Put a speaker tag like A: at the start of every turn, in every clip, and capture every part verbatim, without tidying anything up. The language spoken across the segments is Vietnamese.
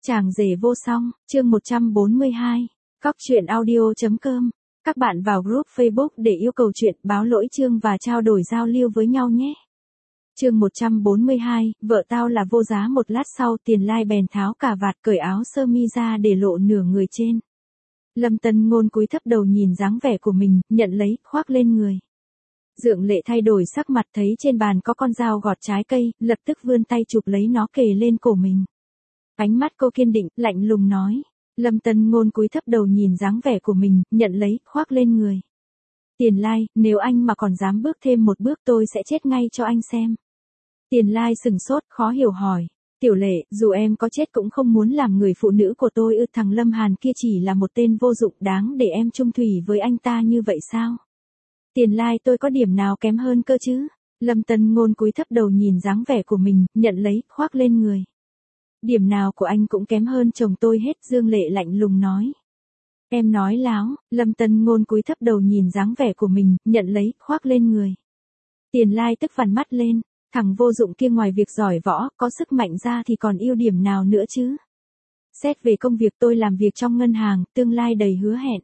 A: Chàng rể vô song, chương một trăm bốn mươi hai, Cóc truyện audio.com. Các bạn vào group Facebook để yêu cầu chuyện, báo lỗi chương và trao đổi giao lưu với nhau nhé. Chương một trăm bốn mươi hai, vợ tao là vô giá. Một lát sau, Tiền Lai bèn tháo cà vạt cởi áo sơ mi ra để lộ nửa người trên. Lâm Tân Ngôn cúi thấp đầu nhìn dáng vẻ của mình, nhận lấy, khoác lên người. Dượng Lệ thay đổi sắc mặt thấy trên bàn có con dao gọt trái cây, lập tức vươn tay chụp lấy nó kề lên cổ mình. Ánh mắt cô kiên định, lạnh lùng nói. Lâm Tân Ngôn cúi thấp đầu nhìn dáng vẻ của mình, nhận lấy, khoác lên người. Tiền Lai, nếu anh mà còn dám bước thêm một bước tôi sẽ chết ngay cho anh xem. Tiền Lai sừng sốt, khó hiểu hỏi. Tiểu Lệ, dù em có chết cũng không muốn làm người phụ nữ của tôi ư? Thằng Lâm Hàn kia chỉ là một tên vô dụng, đáng để em chung thủy với anh ta như vậy sao? Tiền Lai, tôi có điểm nào kém hơn cơ chứ? Lâm Tân Ngôn cúi thấp đầu nhìn dáng vẻ của mình, nhận lấy, khoác lên người. Điểm nào của anh cũng kém hơn chồng tôi hết, Dương Lệ lạnh lùng nói. Em nói láo. Lâm Tân Ngôn cúi thấp đầu nhìn dáng vẻ của mình, nhận lấy, khoác lên người. Tiền Lai tức vằn mắt lên, thằng vô dụng kia ngoài việc giỏi võ, có sức mạnh ra thì còn ưu điểm nào nữa chứ? Xét về công việc tôi làm việc trong ngân hàng, tương lai đầy hứa hẹn.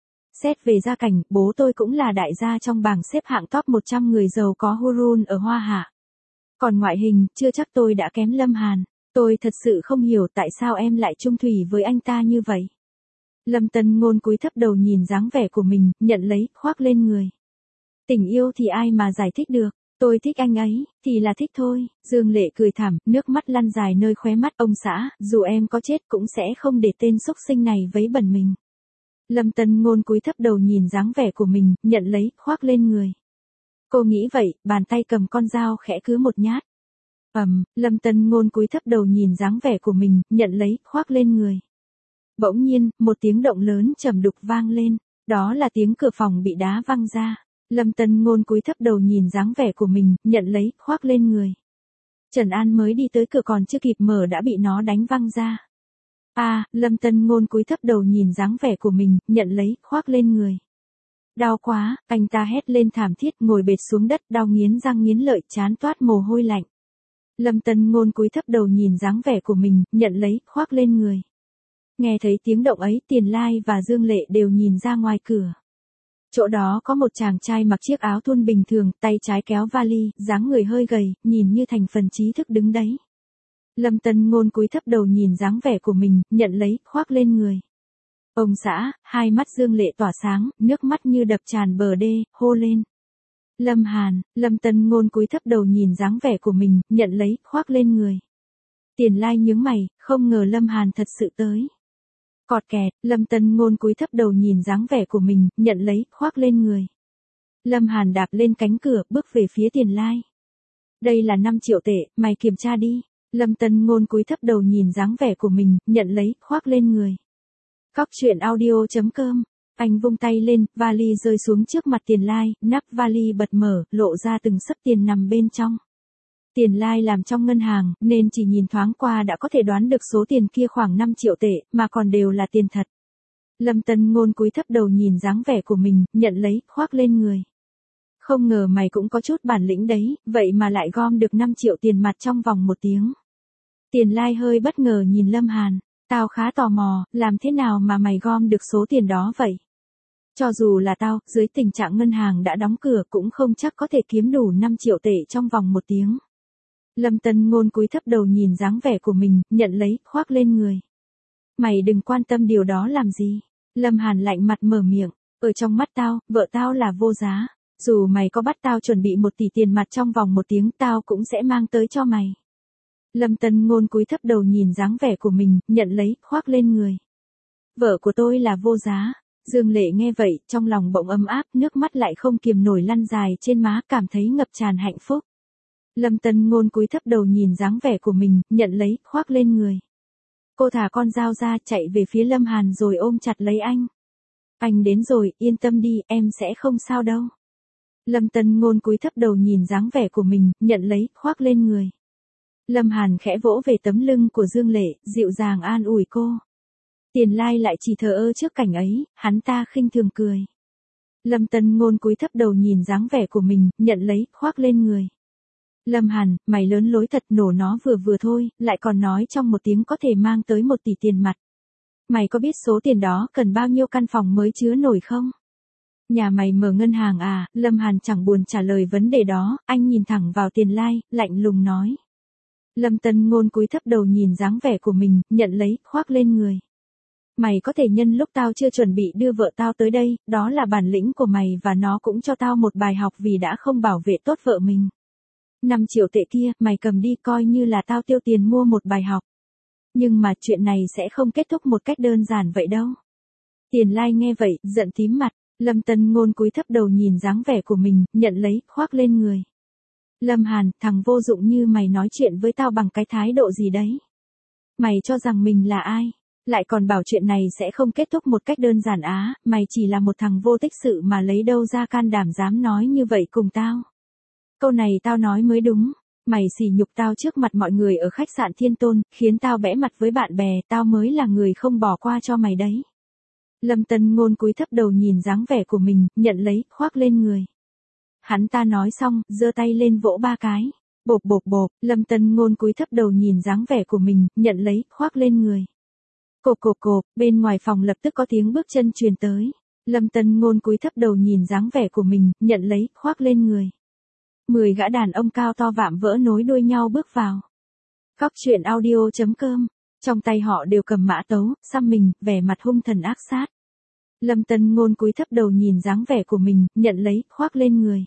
A: Xét về gia cảnh, bố tôi cũng là đại gia trong bảng xếp hạng top một trăm người giàu có Hurun ở Hoa Hạ. Còn ngoại hình, chưa chắc tôi đã kém Lâm Hàn. Tôi thật sự không hiểu tại sao em lại chung thủy với anh ta như vậy. Lâm Tân Ngôn cúi thấp đầu nhìn dáng vẻ của mình, nhận lấy, khoác lên người. Tình yêu thì ai mà giải thích được, tôi thích anh ấy, thì là thích thôi. Dương Lệ cười thảm, nước mắt lăn dài nơi khóe mắt. Ông xã, dù em có chết cũng sẽ không để tên xúc sinh này vấy bẩn mình. Lâm Tân Ngôn cúi thấp đầu nhìn dáng vẻ của mình, nhận lấy, khoác lên người. Cô nghĩ vậy, bàn tay cầm con dao khẽ cứ một nhát. Ầm, um, Lâm Tân Ngôn cúi thấp đầu nhìn dáng vẻ của mình, nhận lấy, khoác lên người. Bỗng nhiên, một tiếng động lớn trầm đục vang lên, đó là tiếng cửa phòng bị đá văng ra. Lâm Tân Ngôn cúi thấp đầu nhìn dáng vẻ của mình, nhận lấy, khoác lên người. Trần An mới đi tới cửa còn chưa kịp mở đã bị nó đánh văng ra. A, à, Lâm Tân Ngôn cúi thấp đầu nhìn dáng vẻ của mình, nhận lấy, khoác lên người. Đau quá, anh ta hét lên thảm thiết, ngồi bệt xuống đất, đau nghiến răng nghiến lợi, trán toát mồ hôi lạnh. Lâm Tân Ngôn cúi thấp đầu nhìn dáng vẻ của mình, nhận lấy, khoác lên người. Nghe thấy tiếng động ấy, Tiền Lai và Dương Lệ đều nhìn ra ngoài cửa. Chỗ đó có một chàng trai mặc chiếc áo thun bình thường, tay trái kéo vali, dáng người hơi gầy, nhìn như thành phần trí thức đứng đấy. Lâm Tân Ngôn cúi thấp đầu nhìn dáng vẻ của mình, nhận lấy, khoác lên người. Ông xã, hai mắt Dương Lệ tỏa sáng, nước mắt như đập tràn bờ đê, hô lên. Lâm Hàn. Lâm Tân Ngôn cúi thấp đầu nhìn dáng vẻ của mình, nhận lấy, khoác lên người. Tiền Lai nhướng mày, không ngờ Lâm Hàn thật sự tới. Cọt kẹt, Lâm Tân Ngôn cúi thấp đầu nhìn dáng vẻ của mình, nhận lấy, khoác lên người. Lâm Hàn đạp lên cánh cửa, bước về phía Tiền Lai. Đây là năm triệu tệ, mày kiểm tra đi. Lâm Tân Ngôn cúi thấp đầu nhìn dáng vẻ của mình, nhận lấy, khoác lên người. Cóc truyện audio.com. Anh vung tay lên, vali rơi xuống trước mặt Tiền Lai, nắp vali bật mở, lộ ra từng xấp tiền nằm bên trong. Tiền Lai làm trong ngân hàng, nên chỉ nhìn thoáng qua đã có thể đoán được số tiền kia khoảng năm triệu tệ, mà còn đều là tiền thật. Lâm Tân Ngôn cúi thấp đầu nhìn dáng vẻ của mình, nhận lấy, khoác lên người. Không ngờ mày cũng có chút bản lĩnh đấy, vậy mà lại gom được năm triệu tiền mặt trong vòng một tiếng. Tiền Lai hơi bất ngờ nhìn Lâm Hàn. Tao khá tò mò, làm thế nào mà mày gom được số tiền đó vậy? Cho dù là tao, dưới tình trạng ngân hàng đã đóng cửa cũng không chắc có thể kiếm đủ năm triệu tệ trong vòng một tiếng. Lâm Tân Ngôn cúi thấp đầu nhìn dáng vẻ của mình, nhận lấy, khoác lên người. Mày đừng quan tâm điều đó làm gì. Lâm Hàn lạnh mặt mở miệng. Ở trong mắt tao, vợ tao là vô giá. Dù mày có bắt tao chuẩn bị một tỷ tiền mặt trong vòng một tiếng tao cũng sẽ mang tới cho mày. Lâm Tân Ngôn cúi thấp đầu nhìn dáng vẻ của mình, nhận lấy, khoác lên người. Vợ của tôi là vô giá. Dương Lệ nghe vậy, trong lòng bỗng ấm áp, nước mắt lại không kiềm nổi lăn dài trên má, cảm thấy ngập tràn hạnh phúc. Lâm Tân Ngôn cúi thấp đầu nhìn dáng vẻ của mình, nhận lấy, khoác lên người. Cô thả con dao ra, chạy về phía Lâm Hàn rồi ôm chặt lấy anh. Anh đến rồi, yên tâm đi, em sẽ không sao đâu. Lâm Tân Ngôn cúi thấp đầu nhìn dáng vẻ của mình, nhận lấy, khoác lên người. Lâm Hàn khẽ vỗ về tấm lưng của Dương Lệ, dịu dàng an ủi cô. Tiền Lai lại chỉ thờ ơ trước cảnh ấy, hắn ta khinh thường cười. Lâm Tân Ngôn cúi thấp đầu nhìn dáng vẻ của mình, nhận lấy, khoác lên người. Lâm Hàn, mày lớn lối thật, nổ nó vừa vừa thôi, lại còn nói trong một tiếng có thể mang tới một tỷ tiền mặt. Mày có biết số tiền đó cần bao nhiêu căn phòng mới chứa nổi không? Nhà mày mở ngân hàng à? Lâm Hàn chẳng buồn trả lời vấn đề đó, anh nhìn thẳng vào Tiền Lai, lạnh lùng nói. Lâm Tân Ngôn cúi thấp đầu nhìn dáng vẻ của mình, nhận lấy, khoác lên người. Mày có thể nhân lúc tao chưa chuẩn bị đưa vợ tao tới đây, đó là bản lĩnh của mày và nó cũng cho tao một bài học vì đã không bảo vệ tốt vợ mình. năm triệu tệ kia, mày cầm đi coi như là tao tiêu tiền mua một bài học. Nhưng mà chuyện này sẽ không kết thúc một cách đơn giản vậy đâu. Tiền Lai nghe vậy, giận tím mặt. Lâm Tân Ngôn cúi thấp đầu nhìn dáng vẻ của mình, nhận lấy, khoác lên người. Lâm Hàn, thằng vô dụng như mày nói chuyện với tao bằng cái thái độ gì đấy? Mày cho rằng mình là ai? Lại còn bảo chuyện này sẽ không kết thúc một cách đơn giản á, mày chỉ là một thằng vô tích sự mà lấy đâu ra can đảm dám nói như vậy cùng tao. Câu này tao nói mới đúng. Mày sỉ nhục tao trước mặt mọi người ở khách sạn Thiên Tôn, khiến tao bẽ mặt với bạn bè, tao mới là người không bỏ qua cho mày đấy. Lâm Tân Ngôn cúi thấp đầu nhìn dáng vẻ của mình, nhận lấy, khoác lên người. Hắn ta nói xong, giơ tay lên vỗ ba cái. Bộp bộp bộp, Lâm Tân Ngôn cúi thấp đầu nhìn dáng vẻ của mình, nhận lấy, khoác lên người. Cộp cộp cộp, bên ngoài phòng lập tức có tiếng bước chân truyền tới. Lâm Tân Ngôn cúi thấp đầu nhìn dáng vẻ của mình, nhận lấy, khoác lên người. Mười gã đàn ông cao to vạm vỡ nối đuôi nhau bước vào. Cóc truyện audio chấm com. Trong tay họ đều cầm mã tấu, xăm mình, vẻ mặt hung thần ác sát. Lâm Tân Ngôn cúi thấp đầu nhìn dáng vẻ của mình, nhận lấy, khoác lên người.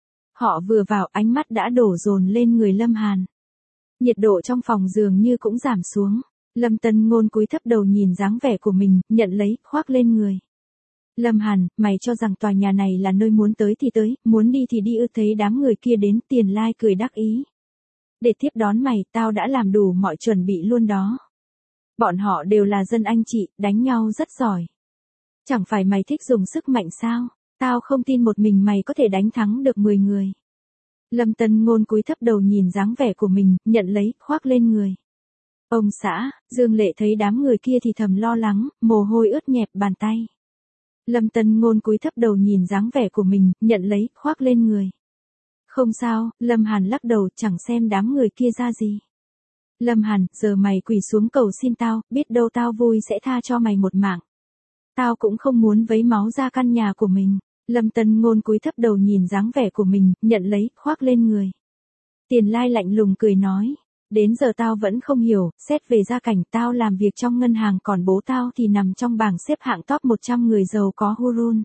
A: Họ vừa vào, ánh mắt đã đổ dồn lên người Lâm Hàn. Nhiệt độ trong phòng dường như cũng giảm xuống. Lâm Tân Ngôn cúi thấp đầu nhìn dáng vẻ của mình, nhận lấy, khoác lên người. Lâm Hàn, mày cho rằng tòa nhà này là nơi muốn tới thì tới, muốn đi thì đi ư? Thấy đám người kia đến, Tiền Lai cười đắc ý. Để tiếp đón mày, tao đã làm đủ mọi chuẩn bị luôn đó. Bọn họ đều là dân anh chị, đánh nhau rất giỏi. Chẳng phải mày thích dùng sức mạnh sao? Tao không tin một mình mày có thể đánh thắng được mười người. Lâm Tân Ngôn cúi thấp đầu nhìn dáng vẻ của mình, nhận lấy, khoác lên người. Ông xã, Dương Lệ thấy đám người kia thì thầm lo lắng, mồ hôi ướt nhẹp bàn tay. Lâm Tân Ngôn cúi thấp đầu nhìn dáng vẻ của mình, nhận lấy, khoác lên người. Không sao, Lâm Hàn lắc đầu, chẳng xem đám người kia ra gì. Lâm Hàn, giờ mày quỳ xuống cầu xin tao, biết đâu tao vui sẽ tha cho mày một mạng. Tao cũng không muốn vấy máu ra căn nhà của mình. Lâm Tân Ngôn cúi thấp đầu nhìn dáng vẻ của mình, nhận lấy, khoác lên người. Tiền Lai lạnh lùng cười nói. Đến giờ tao vẫn không hiểu, xét về gia cảnh tao làm việc trong ngân hàng còn bố tao thì nằm trong bảng xếp hạng top một trăm người giàu có Hurun.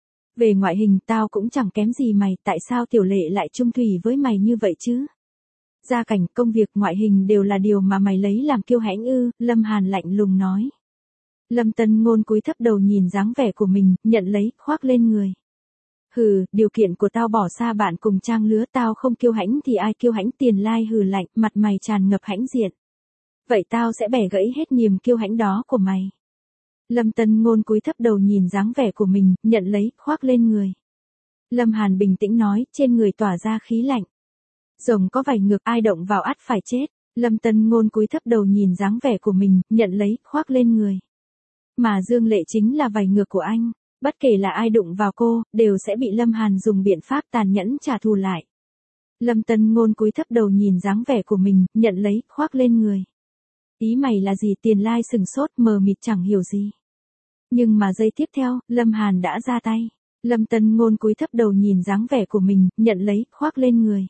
A: Về ngoại hình tao cũng chẳng kém gì mày, tại sao Tiểu Lệ lại chung thủy với mày như vậy chứ? Gia cảnh, công việc, ngoại hình đều là điều mà mày lấy làm kiêu hãnh ư? Lâm Hàn lạnh lùng nói. Lâm Tân Ngôn cúi thấp đầu nhìn dáng vẻ của mình, nhận lấy, khoác lên người. Hừ, điều kiện của tao bỏ xa bạn cùng trang lứa, tao không kiêu hãnh thì ai kiêu hãnh? Tiền Lai hừ lạnh, mặt mày tràn ngập hãnh diện. Vậy tao sẽ bẻ gãy hết niềm kiêu hãnh đó của mày. Lâm Tân Ngôn cúi thấp đầu nhìn dáng vẻ của mình, nhận lấy, khoác lên người. Lâm Hàn bình tĩnh nói, trên người tỏa ra khí lạnh. Rồng có vảy ngược, ai động vào ắt phải chết. Lâm Tân Ngôn cúi thấp đầu nhìn dáng vẻ của mình, nhận lấy, khoác lên người. Mà Dương Lệ chính là vảy ngược của anh. Bất kể là ai đụng vào cô, đều sẽ bị Lâm Hàn dùng biện pháp tàn nhẫn trả thù lại. Lâm Tân Ngôn cúi thấp đầu nhìn dáng vẻ của mình, nhận lấy, khoác lên người. Ý mày là gì? Tiền Lai sừng sốt, mờ mịt chẳng hiểu gì. Nhưng mà giây tiếp theo, Lâm Hàn đã ra tay. Lâm Tân Ngôn cúi thấp đầu nhìn dáng vẻ của mình, nhận lấy, khoác lên người.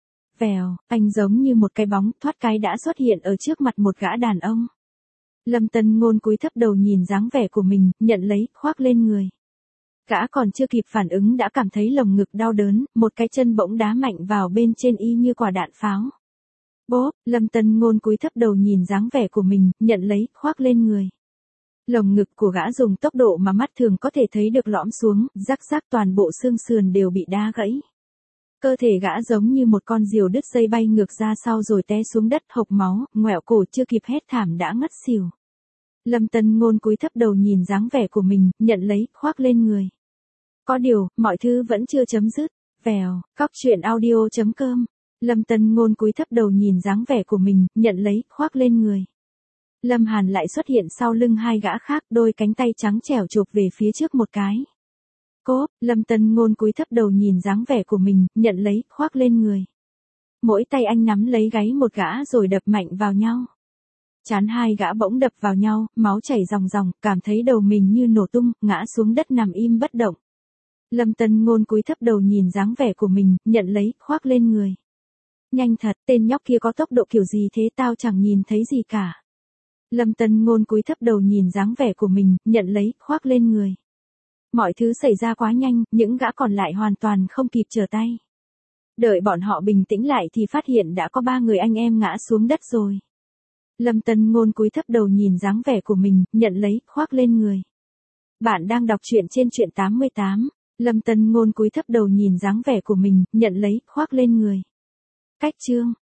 A: Vèo, anh giống như một cái bóng, thoát cái đã xuất hiện ở trước mặt một gã đàn ông. Lâm Tân Ngôn cúi thấp đầu nhìn dáng vẻ của mình, nhận lấy, khoác lên người. Gã còn chưa kịp phản ứng đã cảm thấy lồng ngực đau đớn, một cái chân bỗng đá mạnh vào bên trên y như quả đạn pháo. Bốp, Lâm Tân Ngôn cúi thấp đầu nhìn dáng vẻ của mình, nhận lấy, khoác lên người. Lồng ngực của gã dùng tốc độ mà mắt thường có thể thấy được lõm xuống, rắc rắc toàn bộ xương sườn đều bị đá gãy. Cơ thể gã giống như một con diều đứt dây bay ngược ra sau rồi té xuống đất hộc máu, ngoẹo cổ chưa kịp hét thảm đã ngất xỉu. Lâm Tân Ngôn cúi thấp đầu nhìn dáng vẻ của mình, nhận lấy, khoác lên người. Có điều, mọi thứ vẫn chưa chấm dứt. Vèo, cóc truyện audio chấm com. Lâm Tân Ngôn cúi thấp đầu nhìn dáng vẻ của mình, nhận lấy, khoác lên người. Lâm Hàn lại xuất hiện sau lưng hai gã khác, đôi cánh tay trắng trẻo chụp về phía trước một cái. Cốp, Lâm Tân Ngôn cúi thấp đầu nhìn dáng vẻ của mình, nhận lấy, khoác lên người. Mỗi tay anh nắm lấy gáy một gã rồi đập mạnh vào nhau. Trán hai gã bỗng đập vào nhau, máu chảy ròng ròng, cảm thấy đầu mình như nổ tung, ngã xuống đất nằm im bất động. Lâm Tân Ngôn cúi thấp đầu nhìn dáng vẻ của mình, nhận lấy, khoác lên người. Nhanh thật, tên nhóc kia có tốc độ kiểu gì thế, tao chẳng nhìn thấy gì cả. Lâm Tân Ngôn cúi thấp đầu nhìn dáng vẻ của mình, nhận lấy, khoác lên người. Mọi thứ xảy ra quá nhanh, những gã còn lại hoàn toàn không kịp trở tay. Đợi bọn họ bình tĩnh lại thì phát hiện đã có ba người anh em ngã xuống đất rồi. Lâm Tân Ngôn cúi thấp đầu nhìn dáng vẻ của mình, nhận lấy, khoác lên người. Bạn đang đọc truyện trên truyện tám mươi tám. Lâm Tân Ngôn cúi thấp đầu nhìn dáng vẻ của mình, nhận lấy, khoác lên người. Cách chương